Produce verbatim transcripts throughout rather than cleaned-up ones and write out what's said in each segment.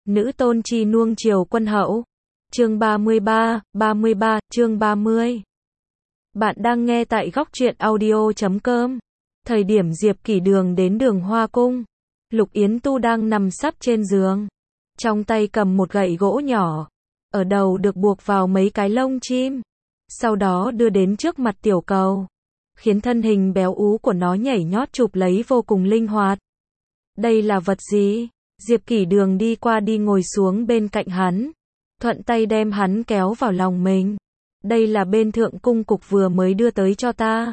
Nữ tôn chi nuông chiều quân hậu. Chương ba mươi ba, ba mươi ba, chương ba mươi. Bạn đang nghe tại góc truyện audio chấm com. Thời điểm Diệp Kỷ Đường đến Đường Hoa Cung, Lục Yến Tu đang nằm sấp trên giường, trong tay cầm một gậy gỗ nhỏ, ở đầu được buộc vào mấy cái lông chim, sau đó đưa đến trước mặt tiểu cầu, khiến thân hình béo ú của nó nhảy nhót chụp lấy vô cùng linh hoạt. Đây là vật gì? Diệp Kỷ Đường đi qua đi ngồi xuống bên cạnh hắn, thuận tay đem hắn kéo vào lòng mình. Đây là bên thượng cung cục vừa mới đưa tới cho ta.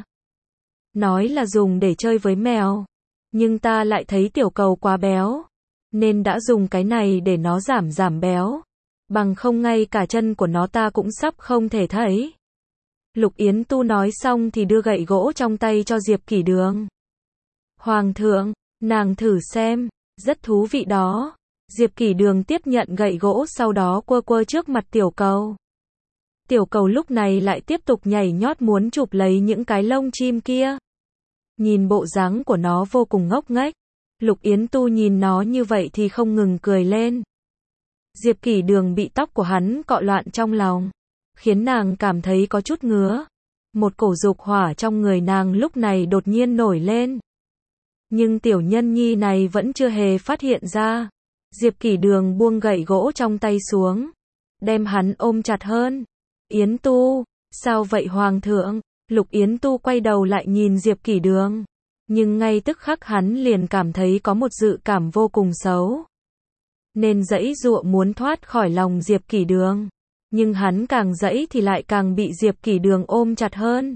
Nói là dùng để chơi với mèo, nhưng ta lại thấy tiểu cầu quá béo, nên đã dùng cái này để nó giảm giảm béo. Bằng không ngay cả chân của nó ta cũng sắp không thể thấy. Lục Yến Tu nói xong thì đưa gậy gỗ trong tay cho Diệp Kỷ Đường. Hoàng thượng, nàng thử xem, rất thú vị đó. Diệp Kỷ Đường tiếp nhận gậy gỗ sau đó quơ quơ trước mặt tiểu cầu. Tiểu cầu lúc này lại tiếp tục nhảy nhót muốn chụp lấy những cái lông chim kia. Nhìn bộ dáng của nó vô cùng ngốc nghếch. Lục Yến Tu nhìn nó như vậy thì không ngừng cười lên. Diệp Kỷ Đường bị tóc của hắn cọ loạn trong lòng, khiến nàng cảm thấy có chút ngứa. Một cổ dục hỏa trong người nàng lúc này đột nhiên nổi lên. Nhưng tiểu nhân nhi này vẫn chưa hề phát hiện ra. Diệp Kỷ Đường buông gậy gỗ trong tay xuống, đem hắn ôm chặt hơn. Yến Tu, sao vậy hoàng thượng? Lục Yến Tu quay đầu lại nhìn Diệp Kỷ Đường, nhưng ngay tức khắc hắn liền cảm thấy có một dự cảm vô cùng xấu. Nên giãy giụa muốn thoát khỏi lòng Diệp Kỷ Đường, nhưng hắn càng giãy thì lại càng bị Diệp Kỷ Đường ôm chặt hơn.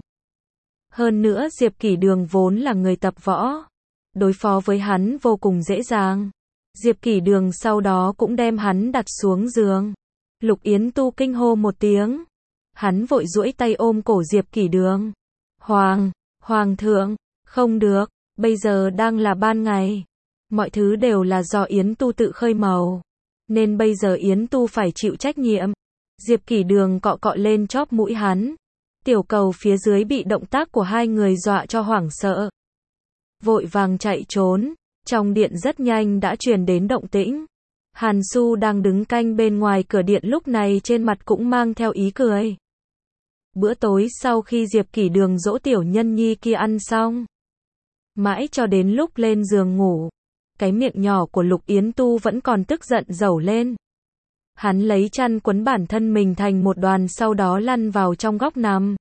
Hơn nữa Diệp Kỷ Đường vốn là người tập võ, đối phó với hắn vô cùng dễ dàng. Diệp Kỷ Đường sau đó cũng đem hắn đặt xuống giường. Lục Yến Tu kinh hô một tiếng. Hắn vội duỗi tay ôm cổ Diệp Kỷ Đường. Hoàng, Hoàng thượng, không được, bây giờ đang là ban ngày. Mọi thứ đều là do Yến Tu tự khơi mào, nên bây giờ Yến Tu phải chịu trách nhiệm. Diệp Kỷ Đường cọ cọ lên chóp mũi hắn. Tiểu cầu phía dưới bị động tác của hai người dọa cho hoảng sợ, vội vàng chạy trốn. Trong điện rất nhanh đã truyền đến động tĩnh. Hàn Su đang đứng canh bên ngoài cửa điện lúc này trên mặt cũng mang theo ý cười. Bữa tối sau khi Diệp Kỷ Đường dỗ tiểu nhân nhi kia ăn xong, mãi cho đến lúc lên giường ngủ, cái miệng nhỏ của Lục Yến Tu vẫn còn tức giận dẩu lên. Hắn lấy chăn quấn bản thân mình thành một đoàn sau đó lăn vào trong góc nằm.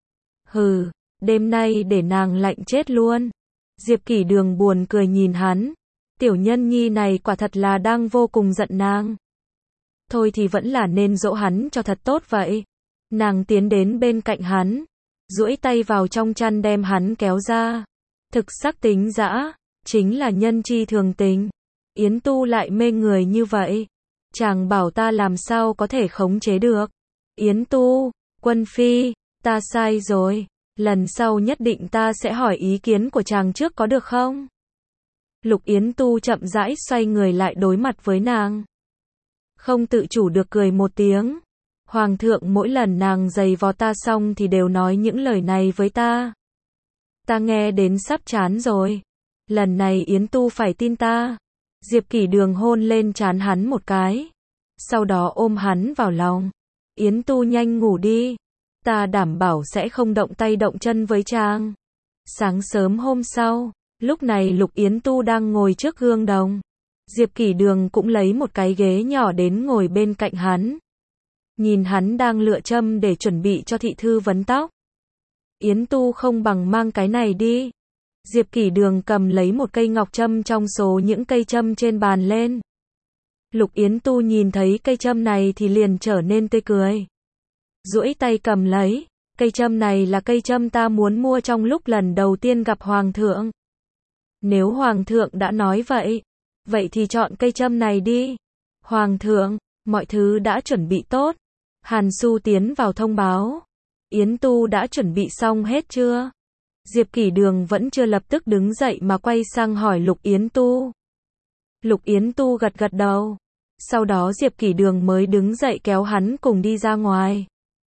Hừ, đêm nay để nàng lạnh chết luôn. Diệp Kỷ Đường buồn cười nhìn hắn. Tiểu nhân nhi này quả thật là đang vô cùng giận nàng. Thôi thì vẫn là nên dỗ hắn cho thật tốt vậy. Nàng tiến đến bên cạnh hắn, duỗi tay vào trong chăn đem hắn kéo ra. Thực sắc tính dã, chính là nhân chi thường tình. Yến Tu lại mê người như vậy, chàng bảo ta làm sao có thể khống chế được. Yến Tu, Quân Phi, ta sai rồi. Lần sau nhất định ta sẽ hỏi ý kiến của chàng trước có được không? Lục Yến Tu chậm rãi xoay người lại đối mặt với nàng. Không tự chủ được cười một tiếng. Hoàng thượng mỗi lần nàng giày vò ta xong thì đều nói những lời này với ta. Ta nghe đến sắp chán rồi. Lần này Yến Tu phải tin ta. Diệp Kỷ Đường hôn lên trán hắn một cái, sau đó ôm hắn vào lòng. Yến Tu nhanh ngủ đi. Ta đảm bảo sẽ không động tay động chân với chàng. Sáng sớm hôm sau, lúc này Lục Yến Tu đang ngồi trước gương đồng. Diệp Kỷ Đường cũng lấy một cái ghế nhỏ đến ngồi bên cạnh hắn. Nhìn hắn đang lựa châm để chuẩn bị cho thị thư vấn tóc. Yến Tu không bằng mang cái này đi. Diệp Kỷ Đường cầm lấy một cây ngọc châm trong số những cây châm trên bàn lên. Lục Yến Tu nhìn thấy cây châm này thì liền trở nên tươi cười. Duỗi tay cầm lấy, cây châm này là cây châm ta muốn mua trong lúc lần đầu tiên gặp Hoàng thượng. Nếu Hoàng thượng đã nói vậy, vậy thì chọn cây châm này đi. Hoàng thượng, mọi thứ đã chuẩn bị tốt. Hàn Su tiến vào thông báo. Yến Tu đã chuẩn bị xong hết chưa? Diệp Kỷ Đường vẫn chưa lập tức đứng dậy mà quay sang hỏi Lục Yến Tu. Lục Yến Tu gật gật đầu. Sau đó Diệp Kỷ Đường mới đứng dậy kéo hắn cùng đi ra ngoài.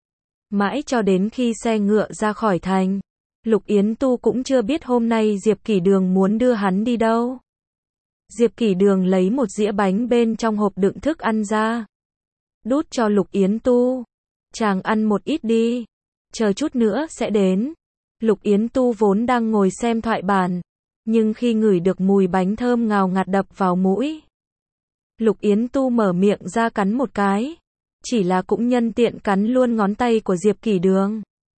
Mãi cho đến khi xe ngựa ra khỏi thành, Lục Yến Tu cũng chưa biết hôm nay Diệp Kỷ Đường muốn đưa hắn đi đâu. Diệp Kỷ Đường lấy một dĩa bánh bên trong hộp đựng thức ăn ra. Đút cho Lục Yến Tu. Chàng ăn một ít đi. Chờ chút nữa sẽ đến. Lục Yến Tu vốn đang ngồi xem thoại bản. Nhưng khi ngửi được mùi bánh thơm ngào ngạt đập vào mũi. Lục Yến Tu mở miệng ra cắn một cái. Chỉ là cũng nhân tiện cắn luôn ngón tay của Diệp Kỷ Đường.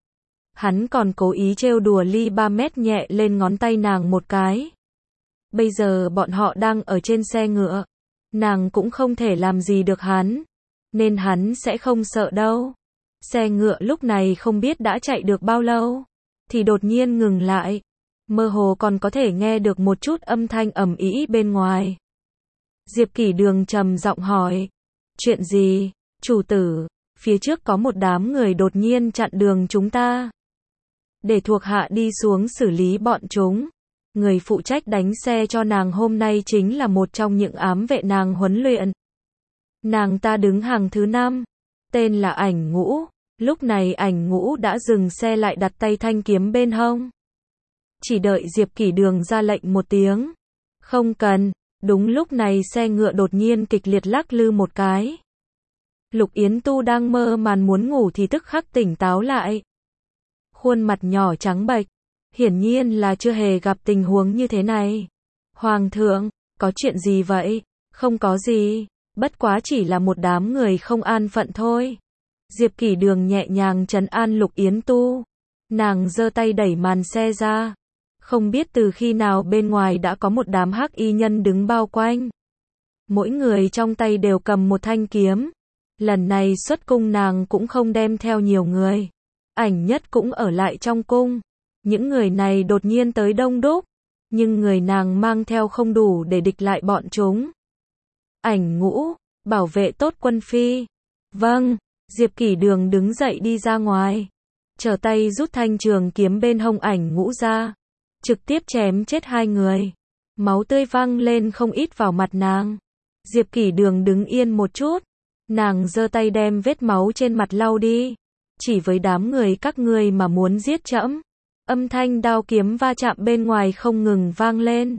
Hắn còn cố ý trêu đùa ly ba mét nhẹ lên ngón tay nàng một cái. Bây giờ bọn họ đang ở trên xe ngựa. Nàng cũng không thể làm gì được hắn. Nên hắn sẽ không sợ đâu. Xe ngựa lúc này không biết đã chạy được bao lâu. Thì đột nhiên ngừng lại. Mơ hồ còn có thể nghe được một chút âm thanh ầm ĩ bên ngoài. Diệp Kỷ Đường trầm giọng hỏi. Chuyện gì, chủ tử? Phía trước có một đám người đột nhiên chặn đường chúng ta. Để thuộc hạ đi xuống xử lý bọn chúng. Người phụ trách đánh xe cho nàng hôm nay chính là một trong những ám vệ nàng huấn luyện. Nàng ta đứng hàng thứ năm. Tên là Ảnh Ngũ. Lúc này Ảnh Ngũ đã dừng xe lại đặt tay thanh kiếm bên hông. Chỉ đợi Diệp Kỷ Đường ra lệnh một tiếng. Không cần. Đúng lúc này xe ngựa đột nhiên kịch liệt lắc lư một cái. Lục Yến Tu đang mơ màn muốn ngủ thì tức khắc tỉnh táo lại. Khuôn mặt nhỏ trắng bệch. Hiển nhiên là chưa hề gặp tình huống như thế này. Hoàng thượng, có chuyện gì vậy? Không có gì. Bất quá chỉ là một đám người không an phận thôi. Diệp Kỷ Đường nhẹ nhàng trấn an Lục Yến Tu. Nàng giơ tay đẩy màn xe ra. Không biết từ khi nào bên ngoài đã có một đám hắc y nhân đứng bao quanh. Mỗi người trong tay đều cầm một thanh kiếm. Lần này xuất cung nàng cũng không đem theo nhiều người. Ảnh Nhất cũng ở lại trong cung. Những người này đột nhiên tới đông đúc. Nhưng người nàng mang theo không đủ để địch lại bọn chúng. Ảnh Ngũ, bảo vệ tốt quân phi. Vâng, Diệp Kỷ Đường đứng dậy đi ra ngoài. Trở tay rút thanh trường kiếm bên hông Ảnh Ngũ ra. Trực tiếp chém chết hai người. Máu tươi văng lên không ít vào mặt nàng. Diệp Kỷ Đường đứng yên một chút. Nàng giơ tay đem vết máu trên mặt lau đi. Chỉ với đám người các ngươi mà muốn giết trẫm. Âm thanh đao kiếm va chạm bên ngoài không ngừng vang lên.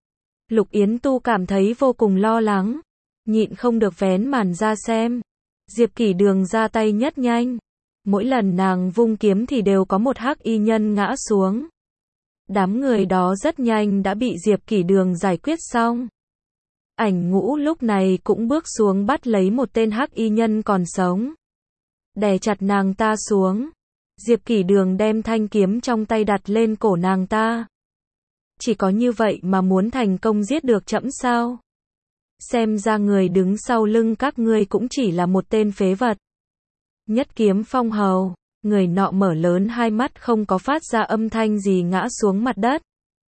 Lục Yến Tu cảm thấy vô cùng lo lắng. Nhịn không được vén màn ra xem. Diệp Kỷ Đường ra tay nhất nhanh. Mỗi lần nàng vung kiếm thì đều có một hắc y nhân ngã xuống. Đám người đó rất nhanh đã bị Diệp Kỷ Đường giải quyết xong. Ảnh Ngũ lúc này cũng bước xuống bắt lấy một tên hắc y nhân còn sống. Đè chặt nàng ta xuống. Diệp Kỷ Đường đem thanh kiếm trong tay đặt lên cổ nàng ta. Chỉ có như vậy mà muốn thành công giết được trẫm sao? Xem ra người đứng sau lưng các ngươi cũng chỉ là một tên phế vật. Nhất kiếm phong hầu. Người nọ mở lớn hai mắt không có phát ra âm thanh gì ngã xuống mặt đất.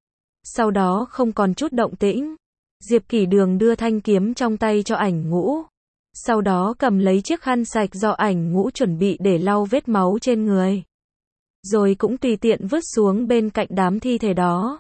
Sau đó không còn chút động tĩnh. Diệp Kỷ Đường đưa thanh kiếm trong tay cho Ảnh Ngũ. Sau đó cầm lấy chiếc khăn sạch do Ảnh Ngũ chuẩn bị để lau vết máu trên người. Rồi cũng tùy tiện vứt xuống bên cạnh đám thi thể đó.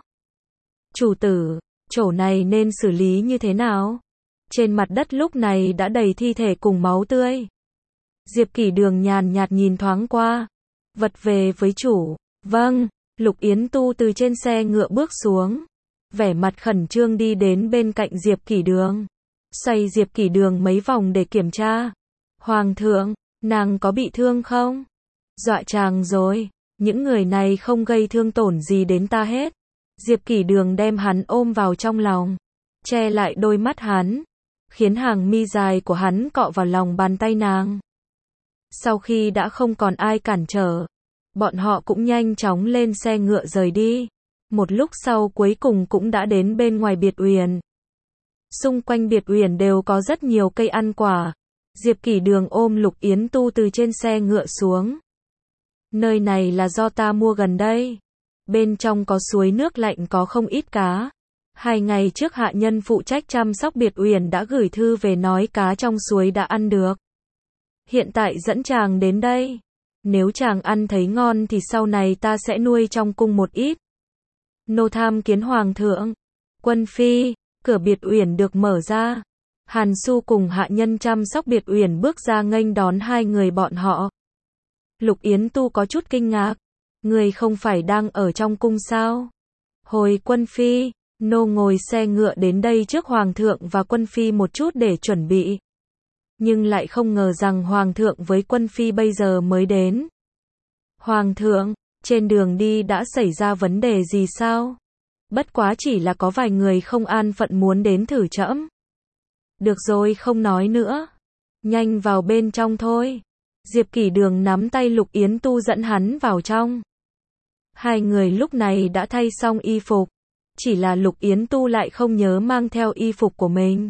Chủ tử, chỗ này nên xử lý như thế nào? Trên mặt đất lúc này đã đầy thi thể cùng máu tươi. Diệp Kỷ Đường nhàn nhạt nhìn thoáng qua. Vật về với chủ. Vâng, Lục Yến Tu từ trên xe ngựa bước xuống. Vẻ mặt khẩn trương đi đến bên cạnh Diệp Kỷ Đường. Xoay Diệp Kỷ Đường mấy vòng để kiểm tra. Hoàng thượng, nàng có bị thương không? Dọa chàng rồi. Những người này không gây thương tổn gì đến ta hết. Diệp Kỷ Đường đem hắn ôm vào trong lòng. Che lại đôi mắt hắn. Khiến hàng mi dài của hắn cọ vào lòng bàn tay nàng. Sau khi đã không còn ai cản trở, bọn họ cũng nhanh chóng lên xe ngựa rời đi. Một lúc sau cuối cùng cũng đã đến bên ngoài biệt uyển. Xung quanh biệt uyển đều có rất nhiều cây ăn quả. Diệp Kỷ Đường ôm Lục Yến Tu từ trên xe ngựa xuống. Nơi này là do ta mua gần đây. Bên trong có suối nước lạnh có không ít cá. Hai ngày trước hạ nhân phụ trách chăm sóc biệt uyển đã gửi thư về nói cá trong suối đã ăn được. Hiện tại dẫn chàng đến đây. Nếu chàng ăn thấy ngon thì sau này ta sẽ nuôi trong cung một ít. Nô tham kiến hoàng thượng. Quân phi, cửa biệt uyển được mở ra. Hàn Su cùng hạ nhân chăm sóc biệt uyển bước ra nghênh đón hai người bọn họ. Lục Yến Tu có chút kinh ngạc. Người không phải đang ở trong cung sao? Hồi quân phi, Nô ngồi xe ngựa đến đây trước Hoàng thượng và Quân Phi một chút để chuẩn bị. Nhưng lại không ngờ rằng Hoàng thượng với Quân Phi bây giờ mới đến. Hoàng thượng, trên đường đi đã xảy ra vấn đề gì sao? Bất quá chỉ là có vài người không an phận muốn đến thử trẫm. Được rồi, không nói nữa. Nhanh vào bên trong thôi. Diệp Kỷ Đường nắm tay Lục Yến Tu dẫn hắn vào trong. Hai người lúc này đã thay xong y phục. Chỉ là Lục Yến Tu lại không nhớ mang theo y phục của mình.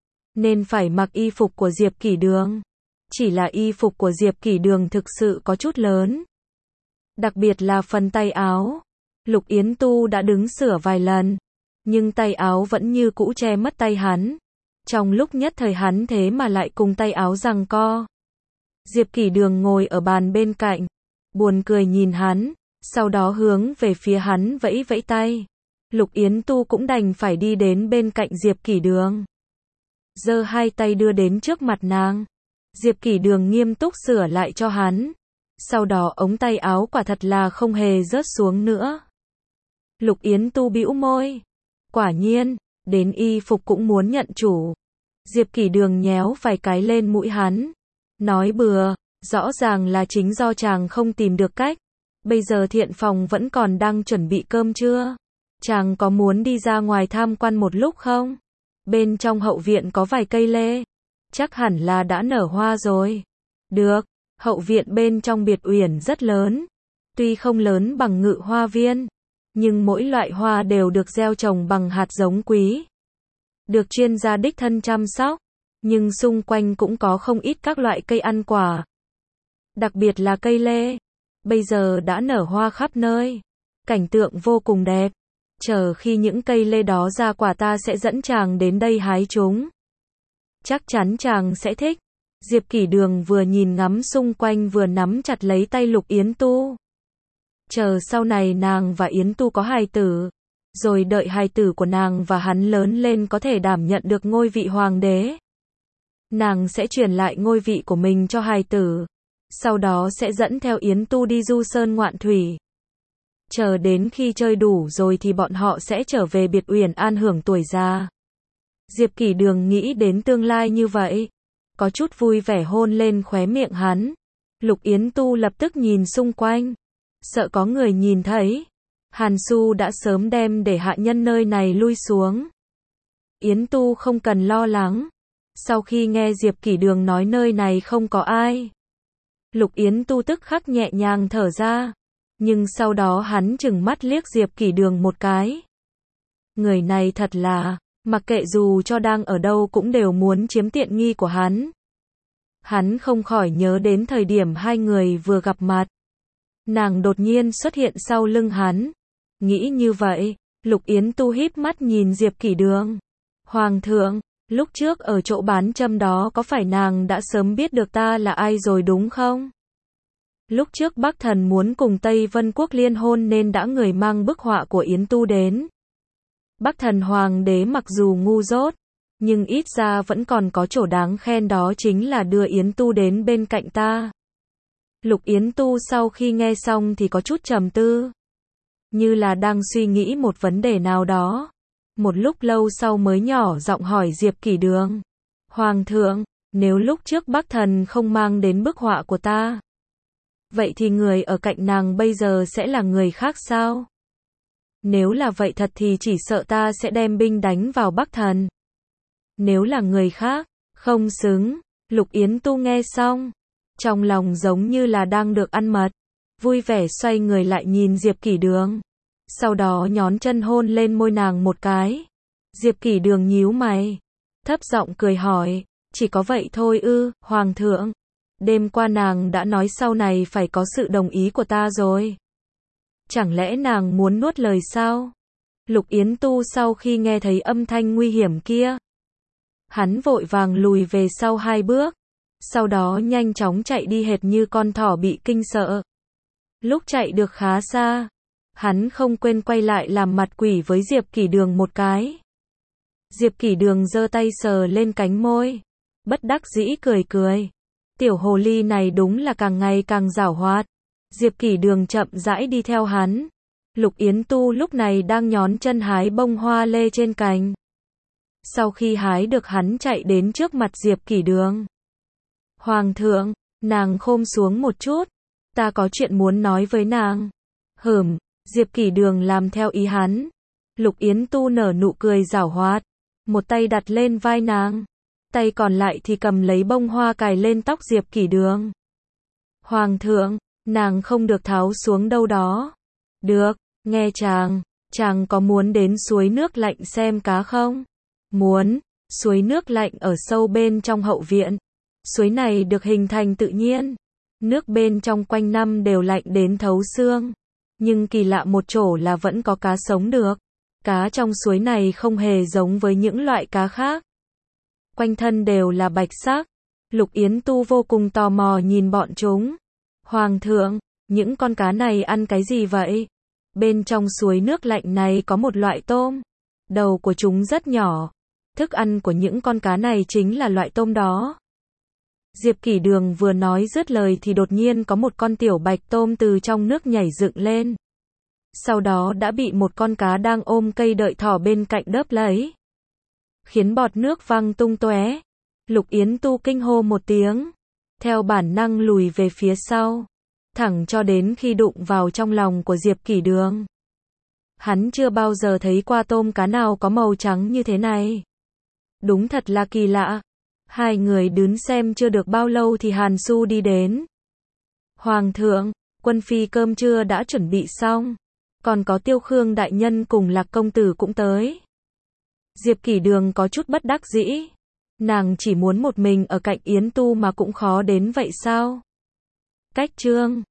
Nên phải mặc y phục của Diệp Kỷ Đường. Chỉ là y phục của Diệp Kỷ Đường thực sự có chút lớn. Đặc biệt là phần tay áo. Lục Yến Tu đã đứng sửa vài lần. Nhưng tay áo vẫn như cũ che mất tay hắn. Trong lúc nhất thời hắn thế mà lại cùng tay áo giằng co. Diệp Kỷ Đường ngồi ở bàn bên cạnh. Buồn cười nhìn hắn. Sau đó hướng về phía hắn vẫy vẫy tay. Lục Yến Tu cũng đành phải đi đến bên cạnh Diệp Kỷ Đường. Giơ hai tay đưa đến trước mặt nàng. Diệp Kỷ Đường nghiêm túc sửa lại cho hắn. Sau đó ống tay áo quả thật là không hề rớt xuống nữa. Lục Yến Tu bĩu môi. Quả nhiên, đến y phục cũng muốn nhận chủ. Diệp Kỷ Đường nhéo vài cái lên mũi hắn. Nói bừa, rõ ràng là chính do chàng không tìm được cách. Bây giờ thiện phòng vẫn còn đang chuẩn bị cơm trưa. Chàng có muốn đi ra ngoài tham quan một lúc không? Bên trong hậu viện có vài cây lê. Chắc hẳn là đã nở hoa rồi. Được, hậu viện bên trong biệt uyển rất lớn. Tuy không lớn bằng Ngự Hoa Viên, nhưng mỗi loại hoa đều được gieo trồng bằng hạt giống quý. Được chuyên gia đích thân chăm sóc. Nhưng xung quanh cũng có không ít các loại cây ăn quả. Đặc biệt là cây lê. Bây giờ đã nở hoa khắp nơi. Cảnh tượng vô cùng đẹp. Chờ khi những cây lê đó ra quả ta sẽ dẫn chàng đến đây hái chúng. Chắc chắn chàng sẽ thích. Diệp Kỷ Đường vừa nhìn ngắm xung quanh vừa nắm chặt lấy tay Lục Yến Tu. Chờ sau này nàng và Yến Tu có hài tử. Rồi đợi hài tử của nàng và hắn lớn lên có thể đảm nhận được ngôi vị hoàng đế. Nàng sẽ truyền lại ngôi vị của mình cho hài tử. Sau đó sẽ dẫn theo Yến Tu đi du sơn ngoạn thủy. Chờ đến khi chơi đủ rồi thì bọn họ sẽ trở về biệt uyển an hưởng tuổi già. Diệp Kỷ Đường nghĩ đến tương lai như vậy. Có chút vui vẻ hôn lên khóe miệng hắn. Lục Yến Tu lập tức nhìn xung quanh. Sợ có người nhìn thấy. Hàn Su đã sớm đem để hạ nhân nơi này lui xuống. Yến Tu không cần lo lắng. Sau khi nghe Diệp Kỷ Đường nói nơi này không có ai. Lục Yến Tu tức khắc nhẹ nhàng thở ra. Nhưng sau đó hắn chừng mắt liếc Diệp Kỷ Đường một cái. Người này thật là, mặc kệ dù cho đang ở đâu cũng đều muốn chiếm tiện nghi của hắn. Hắn không khỏi nhớ đến thời điểm hai người vừa gặp mặt. Nàng đột nhiên xuất hiện sau lưng hắn. Nghĩ như vậy, Lục Yến Tu híp mắt nhìn Diệp Kỷ Đường. Hoàng thượng, lúc trước ở chỗ bán châm đó có phải nàng đã sớm biết được ta là ai rồi đúng không? Lúc trước Bắc Thần muốn cùng Tây Vân Quốc liên hôn nên đã người mang bức họa của Yến Tu đến. Bắc Thần Hoàng đế mặc dù ngu dốt, nhưng ít ra vẫn còn có chỗ đáng khen, đó chính là đưa Yến Tu đến bên cạnh ta. Lục Yến Tu sau khi nghe xong thì có chút trầm tư. Như là đang suy nghĩ một vấn đề nào đó. Một lúc lâu sau mới nhỏ giọng hỏi Diệp Kỷ Đường. Hoàng thượng, nếu lúc trước Bắc Thần không mang đến bức họa của ta, vậy thì người ở cạnh nàng bây giờ sẽ là người khác sao? Nếu là vậy thật thì chỉ sợ ta sẽ đem binh đánh vào Bắc Thần. Nếu là người khác, không xứng. Lục Yến Tu nghe xong, trong lòng giống như là đang được ăn mật. Vui vẻ xoay người lại nhìn Diệp Kỷ Đường. Sau đó nhón chân hôn lên môi nàng một cái. Diệp Kỷ Đường nhíu mày, thấp giọng cười hỏi, chỉ có vậy thôi ư, Hoàng thượng? Đêm qua nàng đã nói sau này phải có sự đồng ý của ta rồi. Chẳng lẽ nàng muốn nuốt lời sao? Lục Yến Tu sau khi nghe thấy âm thanh nguy hiểm kia, hắn vội vàng lùi về sau hai bước. Sau đó nhanh chóng chạy đi hệt như con thỏ bị kinh sợ. Lúc chạy được khá xa, hắn không quên quay lại làm mặt quỷ với Diệp Kỷ Đường một cái. Diệp Kỷ Đường giơ tay sờ lên cánh môi, bất đắc dĩ cười cười. Tiểu hồ ly này đúng là càng ngày càng giảo hoạt. Diệp Kỷ Đường chậm rãi đi theo hắn. Lục Yến Tu lúc này đang nhón chân hái bông hoa lê trên cành. Sau khi hái được hắn chạy đến trước mặt Diệp Kỷ Đường. Hoàng thượng, nàng khom xuống một chút, ta có chuyện muốn nói với nàng. Hửm, Diệp Kỷ Đường làm theo ý hắn. Lục Yến Tu nở nụ cười giảo hoạt, một tay đặt lên vai nàng, tay còn lại thì cầm lấy bông hoa cài lên tóc Diệp Kỷ Đường. Hoàng thượng, nàng không được tháo xuống đâu đó. Được, nghe chàng, chàng có muốn đến suối nước lạnh xem cá không? Muốn, suối nước lạnh ở sâu bên trong hậu viện. Suối này được hình thành tự nhiên. Nước bên trong quanh năm đều lạnh đến thấu xương. Nhưng kỳ lạ một chỗ là vẫn có cá sống được. Cá trong suối này không hề giống với những loại cá khác. Quanh thân đều là bạch sắc. Lục Yến Tu vô cùng tò mò nhìn bọn chúng. Hoàng thượng, những con cá này ăn cái gì vậy? Bên trong suối nước lạnh này có một loại tôm. Đầu của chúng rất nhỏ. Thức ăn của những con cá này chính là loại tôm đó. Diệp Kỷ Đường vừa nói dứt lời thì đột nhiên có một con tiểu bạch tôm từ trong nước nhảy dựng lên. Sau đó đã bị một con cá đang ôm cây đợi thỏ bên cạnh đớp lấy. Khiến bọt nước văng tung tóe. Lục Yến Tu kinh hô một tiếng. Theo bản năng lùi về phía sau. Thẳng cho đến khi đụng vào trong lòng của Diệp Kỷ Đường. Hắn chưa bao giờ thấy qua tôm cá nào có màu trắng như thế này. Đúng thật là kỳ lạ. Hai người đứng xem chưa được bao lâu thì Hàn Xu đi đến. Hoàng thượng, quân phi cơm trưa đã chuẩn bị xong. Còn có Tiêu Khương đại nhân cùng Lạc công tử cũng tới. Diệp Kỷ Đường có chút bất đắc dĩ. Nàng chỉ muốn một mình ở cạnh Yến Tu mà cũng khó đến vậy sao? Cách chương